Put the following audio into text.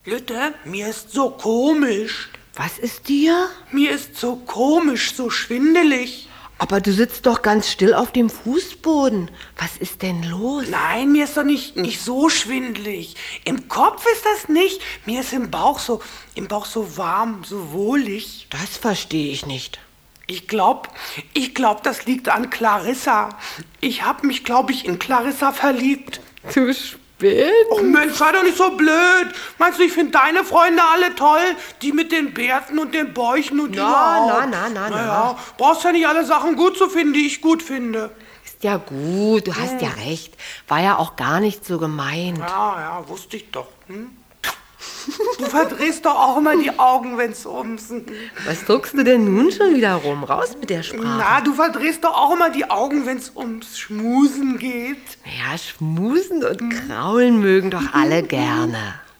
Lütte, mir ist so komisch. Was ist dir? Mir ist so komisch, so schwindelig. Aber du sitzt doch ganz still auf dem Fußboden. Was ist denn los? Nein, mir ist doch nicht so schwindelig. Im Kopf ist das nicht. Mir ist im Bauch so warm, so wohlig. Das verstehe ich nicht. Ich glaub, das liegt an Clarissa. Ich hab mich, glaube ich, in Clarissa verliebt. Du spinnst. Oh Mensch, sei doch nicht so blöd. Meinst du, ich finde deine Freunde alle toll? Die mit den Bärten und den Bäuchen und überhaupt? Naja, brauchst ja nicht alle Sachen gut zu finden, die ich gut finde. Ist ja gut, du hast ja recht. War ja auch gar nicht so gemeint. Ja, wusste ich doch. Du verdrehst doch auch immer die Augen, wenn's ums... Was druckst du denn nun schon wieder rum? Raus mit der Sprache. Na, du verdrehst doch auch immer die Augen, wenn's ums Schmusen geht. Ja, schmusen und kraulen mögen doch alle gerne.